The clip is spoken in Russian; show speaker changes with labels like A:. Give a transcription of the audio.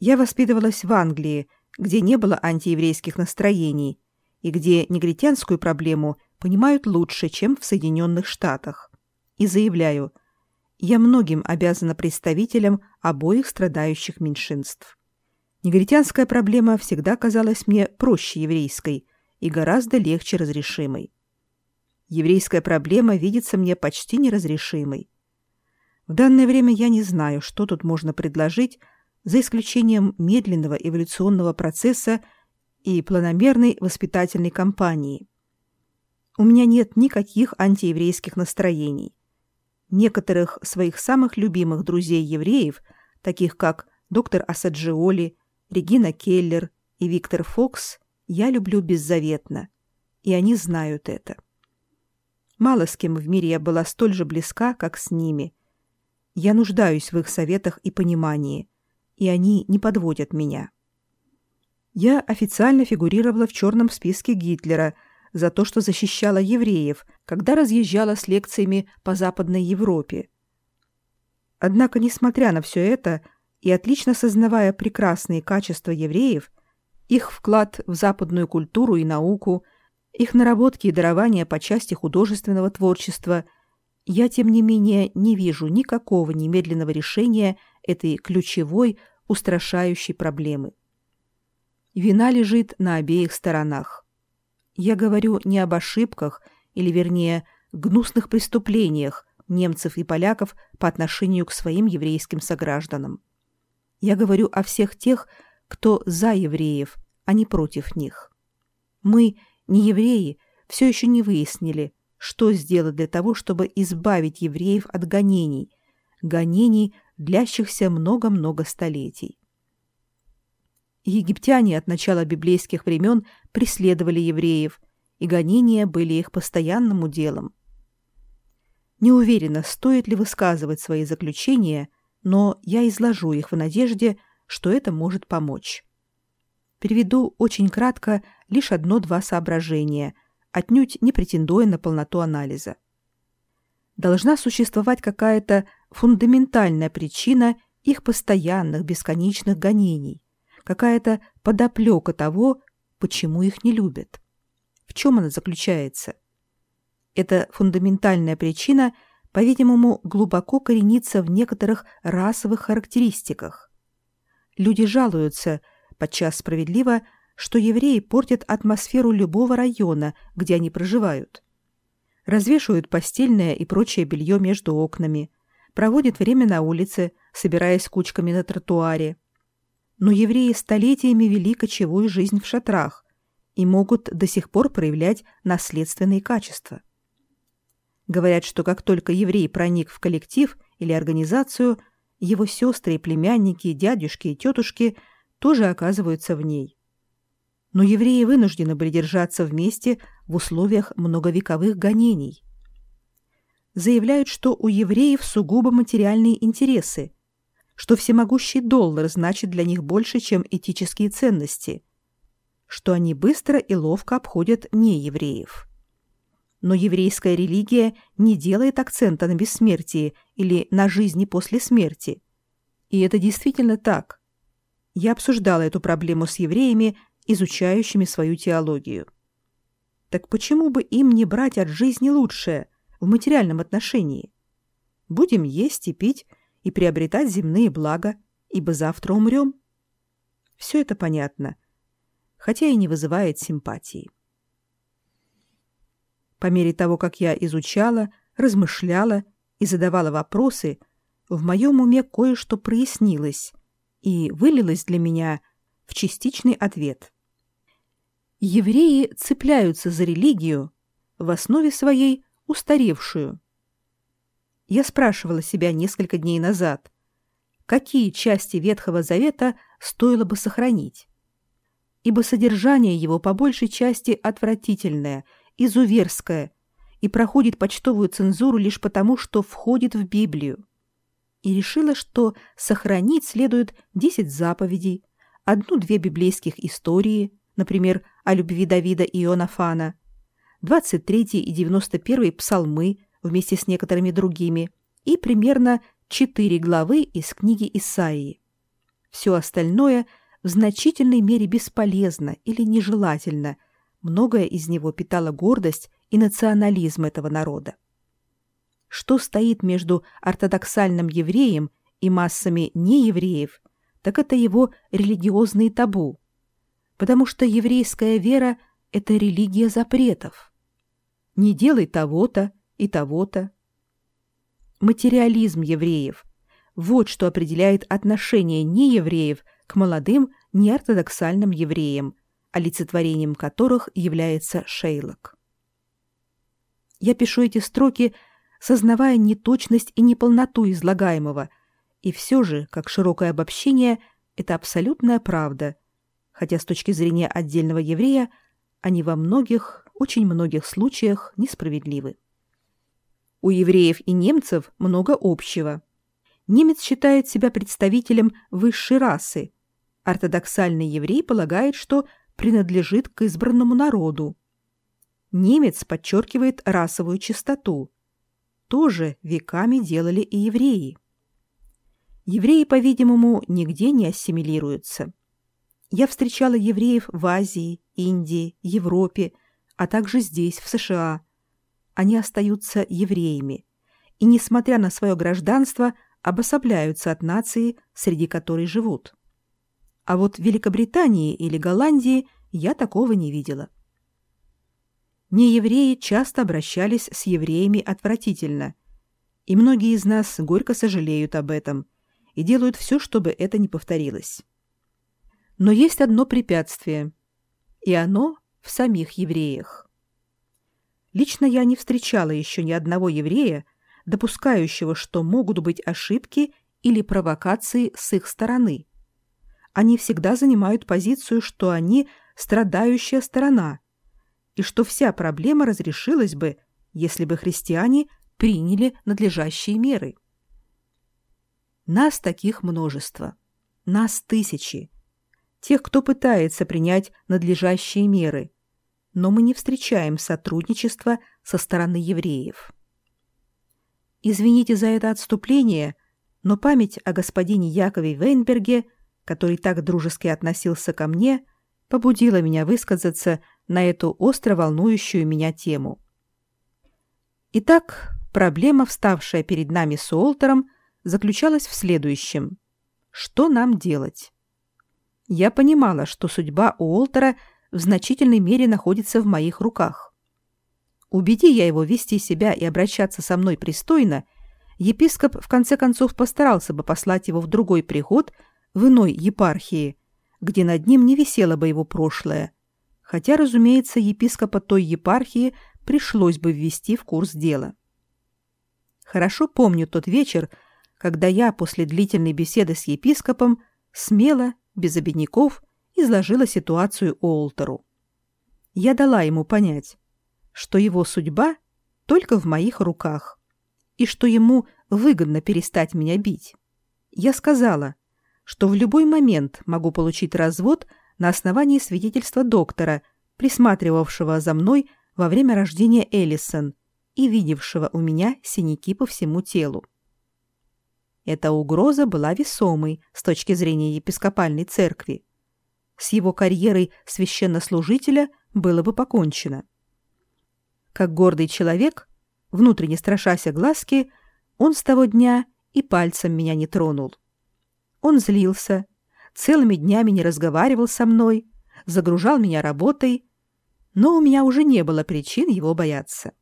A: Я воспитывалась в Англии, где не было антиеврейских настроений и где негритянскую проблему понимают лучше, чем в Соединенных Штатах. И заявляю, я многим обязана представителям обоих страдающих меньшинств. Негритянская проблема всегда казалась мне проще еврейской и гораздо легче разрешимой. Еврейская проблема видится мне почти неразрешимой. В данное время я не знаю, что тут можно предложить, за исключением медленного эволюционного процесса и планомерной воспитательной кампании. У меня нет никаких антиеврейских настроений. Некоторых своих самых любимых друзей-евреев, таких как доктор Асаджиоли, Регина Келлер и Виктор Фокс, я люблю беззаветно, и они знают это. Мало с кем в мире я была столь же близка, как с ними. Я нуждаюсь в их советах и понимании, и они не подводят меня. Я официально фигурировала в черном списке Гитлера за то, что защищала евреев, когда разъезжала с лекциями по Западной Европе. Однако, несмотря на все это, и отлично сознавая прекрасные качества евреев, их вклад в западную культуру и науку, их наработки и дарования по части художественного творчества, я, тем не менее, не вижу никакого немедленного решения этой ключевой, устрашающей проблемы. Вина лежит на обеих сторонах. Я говорю не об ошибках, или, вернее, гнусных преступлениях немцев и поляков по отношению к своим еврейским согражданам. Я говорю о всех тех, кто за евреев, а не против них. Мы, не евреи, все еще не выяснили, что сделать для того, чтобы избавить евреев от гонений, длящихся много-много столетий. Египтяне от начала библейских времен преследовали евреев, и гонения были их постоянным уделом. Не уверена, стоит ли высказывать свои заключения, но я изложу их в надежде, что это может помочь. Приведу очень кратко лишь одно-два соображения, отнюдь не претендуя на полноту анализа. Должна существовать какая-то фундаментальная причина их постоянных бесконечных гонений, какая-то подоплека того, почему их не любят. В чем она заключается? Эта фундаментальная причина, по-видимому, глубоко коренится в некоторых расовых характеристиках. Люди жалуются, подчас справедливо, что евреи портят атмосферу любого района, где они проживают. Развешивают постельное и прочее белье между окнами, проводят время на улице, собираясь кучками на тротуаре. Но евреи столетиями вели кочевую жизнь в шатрах и могут до сих пор проявлять наследственные качества. Говорят, что как только еврей проник в коллектив или организацию, его сестры и племянники, дядюшки и тетушки тоже оказываются в ней. Но евреи вынуждены были держаться вместе в условиях многовековых гонений. Заявляют, что у евреев сугубо материальные интересы, что всемогущий доллар значит для них больше, чем этические ценности, что они быстро и ловко обходят неевреев. Но еврейская религия не делает акцента на бессмертии или на жизни после смерти. И это действительно так. Я обсуждала эту проблему с евреями, изучающими свою теологию. Так почему бы им не брать от жизни лучшее в материальном отношении? Будем есть и пить и приобретать земные блага, ибо завтра умрем. Все это понятно, хотя и не вызывает симпатии. По мере того, как я изучала, размышляла и задавала вопросы, в моем уме кое-что прояснилось и вылилось для меня в частичный ответ. Евреи цепляются за религию, в основе своей устаревшую. Я спрашивала себя несколько дней назад, какие части Ветхого Завета стоило бы сохранить, ибо содержание его по большей части отвратительное, изуверское и проходит почтовую цензуру лишь потому, что входит в Библию. И решила, что сохранить следует 10 заповедей, 1-2 библейских истории, например, о любви Давида и Иоаннафана, 23 и 91 псалмы вместе с некоторыми другими и примерно 4 главы из книги Исаии. Все остальное в значительной мере бесполезно или нежелательно. Многое из него питало гордость и национализм этого народа. Что стоит между ортодоксальным евреем и массами неевреев, так это его религиозные табу, потому что еврейская вера – это религия запретов. Не делай того-то и того-то. Материализм евреев – вот что определяет отношение неевреев к молодым неортодоксальным евреям, олицетворением которых является Шейлок. Я пишу эти строки, сознавая неточность и неполноту излагаемого, и все же, как широкое обобщение, это абсолютная правда, хотя с точки зрения отдельного еврея они во многих, очень многих случаях несправедливы. У евреев и немцев много общего. Немец считает себя представителем высшей расы. Ортодоксальный еврей полагает, что принадлежит к избранному народу. Немец подчеркивает расовую чистоту. Тоже веками делали и евреи. Евреи, по-видимому, нигде не ассимилируются. Я встречала евреев в Азии, Индии, Европе, а также здесь, в США. Они остаются евреями и, несмотря на свое гражданство, обособляются от нации, среди которой живут. А вот в Великобритании или Голландии я такого не видела. Неевреи часто обращались с евреями отвратительно, и многие из нас горько сожалеют об этом и делают все, чтобы это не повторилось. Но есть одно препятствие, и оно в самих евреях. Лично я не встречала еще ни одного еврея, допускающего, что могут быть ошибки или провокации с их стороны. Они всегда занимают позицию, что они страдающая сторона, и что вся проблема разрешилась бы, если бы христиане приняли надлежащие меры. Нас таких множество, нас тысячи, тех, кто пытается принять надлежащие меры, но мы не встречаем сотрудничества со стороны евреев. Извините за это отступление, но память о господине Якове Вейнберге, который так дружески относился ко мне, побудила меня высказаться на эту остро волнующую меня тему. Итак, проблема, вставшая перед нами с Уолтером, заключалась в следующем. Что нам делать? Я понимала, что судьба Уолтера в значительной мере находится в моих руках. Убеди я его вести себя и обращаться со мной пристойно, епископ в конце концов постарался бы послать его в другой приход в иной епархии, где над ним не висело бы его прошлое, хотя, разумеется, епископа той епархии пришлось бы ввести в курс дела. Хорошо помню тот вечер, когда я после длительной беседы с епископом смело, без обиняков, изложила ситуацию Уолтеру. Я дала ему понять, что его судьба только в моих руках и что ему выгодно перестать меня бить. Я сказала, что в любой момент могу получить развод на основании свидетельства доктора, присматривавшего за мной во время рождения Эллисон и видевшего у меня синяки по всему телу. Эта угроза была весомой с точки зрения епископальной церкви. С его карьерой священнослужителя было бы покончено. Как гордый человек, внутренне страшась огласки, он с того дня и пальцем меня не тронул. Он злился, целыми днями не разговаривал со мной, загружал меня работой, но у меня уже не было причин его бояться.